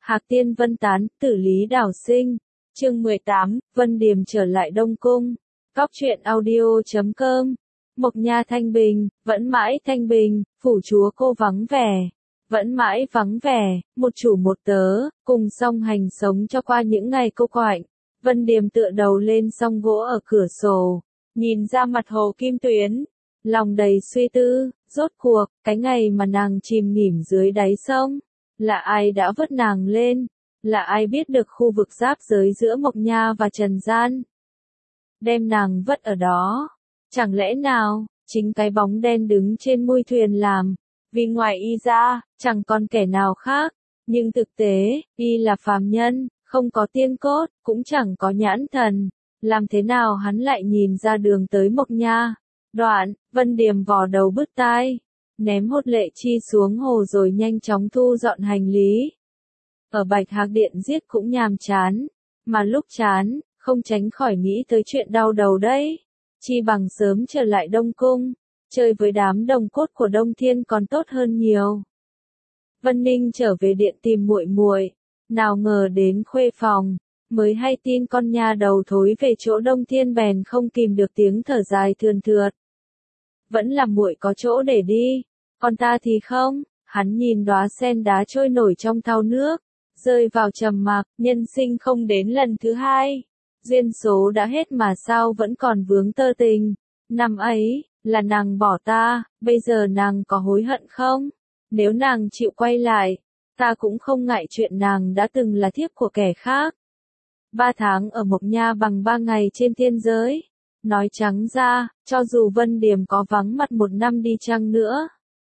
Hạc Tiên Vân tán, Tử Lý Đào Sinh. Chương 18, Vân Điềm trở lại Đông Cung. Góc truyện audio.com. Mộc Nha thanh bình, vẫn mãi thanh bình, phủ chúa cô vắng vẻ. Vẫn mãi vắng vẻ, một chủ một tớ, cùng song hành sống cho qua những ngày cô quạnh. Vân Điềm tựa đầu lên song gỗ ở cửa sổ, nhìn ra mặt hồ Kim Tuyến, lòng đầy suy tư, rốt cuộc, cái ngày mà nàng chìm nghỉm dưới đáy sông, là ai đã vớt nàng lên, là ai biết được khu vực giáp giới giữa Mộc Nha và Trần gian. Đem nàng vất ở đó, chẳng lẽ nào, chính cái bóng đen đứng trên mui thuyền làm, vì ngoài y ra, chẳng còn kẻ nào khác, nhưng thực tế, y là phàm nhân, không có tiên cốt, cũng chẳng có nhãn thần, làm thế nào hắn lại nhìn ra đường tới Mộc Nha. Đoạn, Vân Điềm vò đầu bứt tai, ném hột lệ chi xuống hồ rồi nhanh chóng thu dọn hành lý. Ở Bạch Hạc Điện giết cũng nhàm chán, mà lúc chán, không tránh khỏi nghĩ tới chuyện đau đầu đấy. Chi bằng sớm trở lại Đông Cung, chơi với đám đồng cốt của Đông Thiên còn tốt hơn nhiều. Vân Ninh trở về điện tìm muội muội, nào ngờ đến khuê phòng, mới hay tin con nha đầu thối về chỗ Đông Thiên bèn không kìm được tiếng thở dài thườn thượt. Vẫn là muội có chỗ để đi, còn ta thì không. Hắn nhìn đóa sen đá trôi nổi trong thau nước, rơi vào trầm mặc, nhân sinh không đến lần thứ hai. Duyên số đã hết mà sao vẫn còn vướng tơ tình. Năm ấy, là nàng bỏ ta, bây giờ nàng có hối hận không? Nếu nàng chịu quay lại, ta cũng không ngại chuyện nàng đã từng là thiếp của kẻ khác. 3 tháng ở Mộc Nha bằng 3 ngày trên thiên giới. Nói trắng ra, cho dù Vân Điềm có vắng mặt 1 năm đi chăng nữa,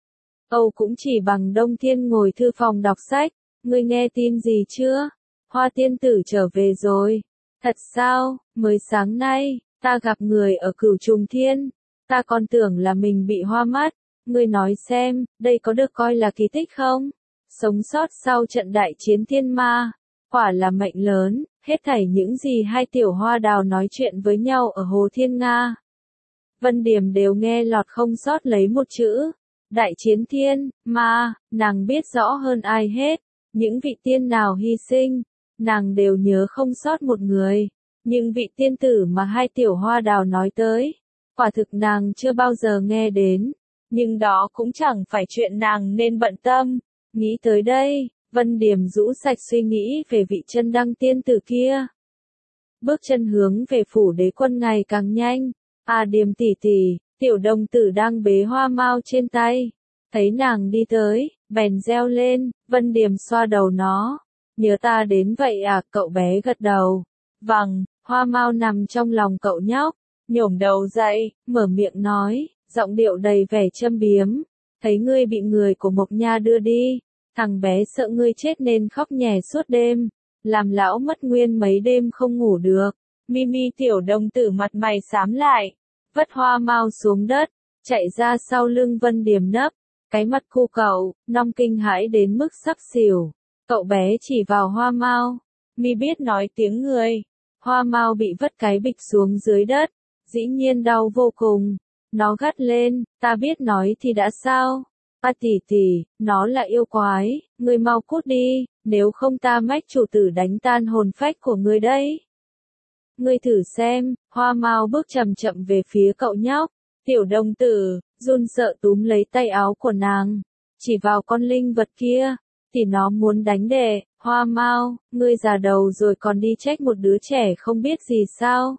Âu cũng chỉ bằng Đông Thiên ngồi thư phòng đọc sách. Ngươi nghe tin gì chưa? Hoa tiên tử trở về rồi. Thật sao? Mới sáng nay, ta gặp người ở Cửu Trùng Thiên. Ta còn tưởng là mình bị hoa mắt. Ngươi nói xem, đây có được coi là kỳ tích không? Sống sót sau trận đại chiến thiên ma, quả là mệnh lớn. Hết thảy những gì hai tiểu hoa đào nói chuyện với nhau ở Hồ Thiên Nga, Vân Điềm đều nghe lọt không sót lấy một chữ. Đại chiến thiên ma, nàng biết rõ hơn ai hết. Những vị tiên nào hy sinh, nàng đều nhớ không sót một người. Nhưng vị tiên tử mà hai tiểu hoa đào nói tới, quả thực nàng chưa bao giờ nghe đến. Nhưng đó cũng chẳng phải chuyện nàng nên bận tâm. Nghĩ tới đây, Vân Điềm rũ sạch suy nghĩ về vị chân đăng tiên tử kia. Bước chân hướng về phủ đế quân ngày càng nhanh. Điềm tỷ tỷ, tiểu đồng tử đang bế hoa mao trên tay. Thấy nàng đi tới, bèn reo lên. Vân Điềm xoa đầu nó. Nhớ ta đến vậy à? Cậu bé gật đầu. Vâng. Hoa mao nằm trong lòng cậu nhóc, nhổm đầu dậy, mở miệng nói, giọng điệu đầy vẻ châm biếm. Thấy ngươi bị người của Mộc Nha đưa đi, thằng bé sợ ngươi chết nên khóc nhè suốt đêm, làm lão mất nguyên mấy đêm không ngủ được. Mimi tiểu đồng tử mặt mày xám lại, vất hoa mao xuống đất, chạy ra sau lưng Vân Điềm nấp, cái mặt cu cậu, nong kinh hãi đến mức sắp xỉu. Cậu bé chỉ vào hoa mao, mi biết nói tiếng người. Hoa mao bị vất cái bịch xuống dưới đất, dĩ nhiên đau vô cùng. Nó gắt lên, ta biết nói thì đã sao? Tỷ tỷ, nó là yêu quái, ngươi mau cút đi, nếu không ta mách chủ tử đánh tan hồn phách của ngươi đấy. Ngươi thử xem. Hoa mao bước chậm chậm về phía cậu nhóc. Tiểu đồng tử, run sợ túm lấy tay áo của nàng, chỉ vào con linh vật kia. Thì nó muốn đánh đệ. Hoa mao, ngươi già đầu rồi còn đi trách một đứa trẻ không biết gì sao?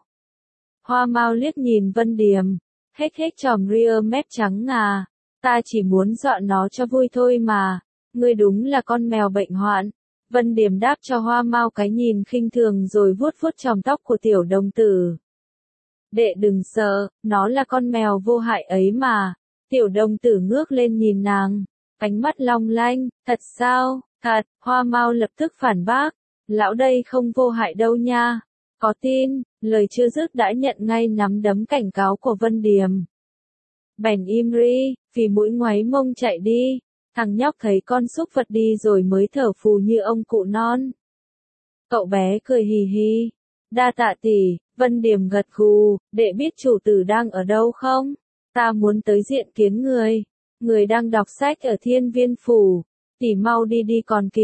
Hoa mao liếc nhìn Vân Điềm, hếch tròm ria mép trắng ngà. Ta chỉ muốn dọa nó cho vui thôi mà. Ngươi đúng là con mèo bệnh hoạn. Vân Điềm đáp cho hoa mao cái nhìn khinh thường rồi vuốt chòm tóc của tiểu đồng tử. Đệ đừng sợ, nó là con mèo vô hại ấy mà. Tiểu đồng tử ngước lên nhìn nàng, ánh mắt long lanh. Thật sao? Thật. Hoa mao lập tức phản bác. Lão đây không vô hại đâu nha. Có tin? Lời chưa dứt đã nhận ngay nắm đấm cảnh cáo của Vân Điềm. Bèn im ri, vì mũi ngoáy mông chạy đi. Thằng nhóc thấy con súc vật đi rồi mới thở phù như ông cụ non. Cậu bé cười hì hì. Đa tạ tỷ. Vân Điềm gật gù. Đệ biết chủ tử đang ở đâu không? Ta muốn tới diện kiến người. Người đang đọc sách ở Thiên Viên Phủ. Tỷ mau đi đi còn kịp.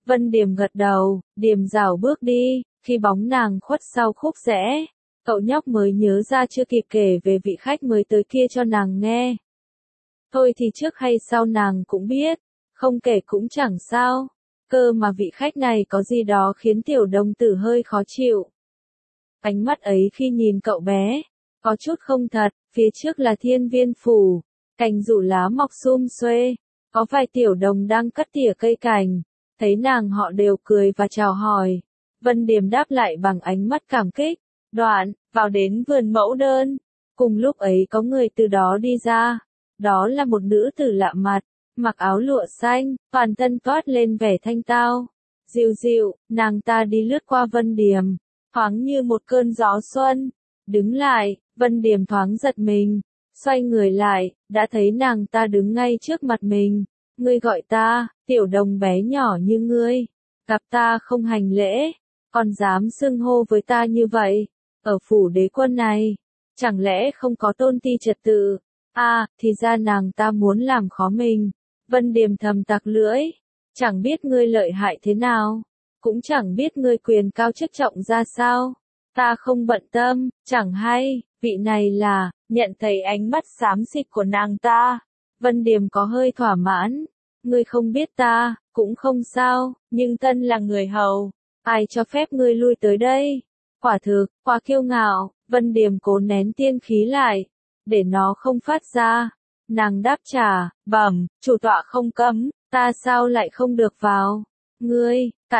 Vân Điềm gật đầu, Điềm rảo bước đi, khi bóng nàng khuất sau khúc rẽ, cậu nhóc mới nhớ ra chưa kịp kể về vị khách mới tới kia cho nàng nghe. Thôi thì trước hay sau nàng cũng biết, không kể cũng chẳng sao, cơ mà vị khách này có gì đó khiến tiểu đồng tử hơi khó chịu. Ánh mắt ấy khi nhìn cậu bé, có chút không thật, phía trước là Thiên Viên Phủ, cành rủ lá mọc sum xuê, có vài tiểu đồng đang cắt tỉa cây cành, thấy nàng họ đều cười và chào hỏi. Vân Điềm đáp lại bằng ánh mắt cảm kích, đoạn, vào đến vườn mẫu đơn, cùng lúc ấy có người từ đó đi ra, đó là một nữ tử lạ mặt, mặc áo lụa xanh, toàn thân toát lên vẻ thanh tao, dịu dịu, nàng ta đi lướt qua Vân Điềm, thoáng như một cơn gió xuân, đứng lại, Vân Điềm thoáng giật mình, xoay người lại, đã thấy nàng ta đứng ngay trước mặt mình. Ngươi gọi ta, tiểu đồng bé nhỏ như ngươi, gặp ta không hành lễ, còn dám xưng hô với ta như vậy, ở phủ đế quân này, chẳng lẽ không có tôn ti trật tự? Thì ra nàng ta muốn làm khó mình. Vân Điềm thầm tặc lưỡi, chẳng biết ngươi lợi hại thế nào, cũng chẳng biết ngươi quyền cao chức trọng ra sao, ta không bận tâm, chẳng hay, vị này là, nhận thấy ánh mắt xám xịt của nàng ta. Vân Điềm có hơi thỏa mãn, ngươi không biết ta, cũng không sao, nhưng thân là người hầu, ai cho phép ngươi lui tới đây? Quả thực, quá kiêu ngạo, Vân Điềm cố nén tiên khí lại, để nó không phát ra. Nàng đáp trả, bẩm, chủ tọa không cấm, ta sao lại không được vào? Ngươi,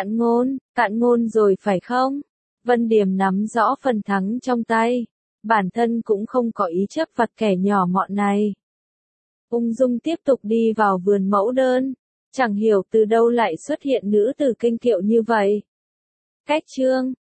cạn ngôn rồi phải không? Vân Điềm nắm rõ phần thắng trong tay, bản thân cũng không có ý chấp vặt kẻ nhỏ mọn này. Ung dung tiếp tục đi vào vườn mẫu đơn, chẳng hiểu từ đâu lại xuất hiện nữ tử kinh kiệu như vậy. Cách chương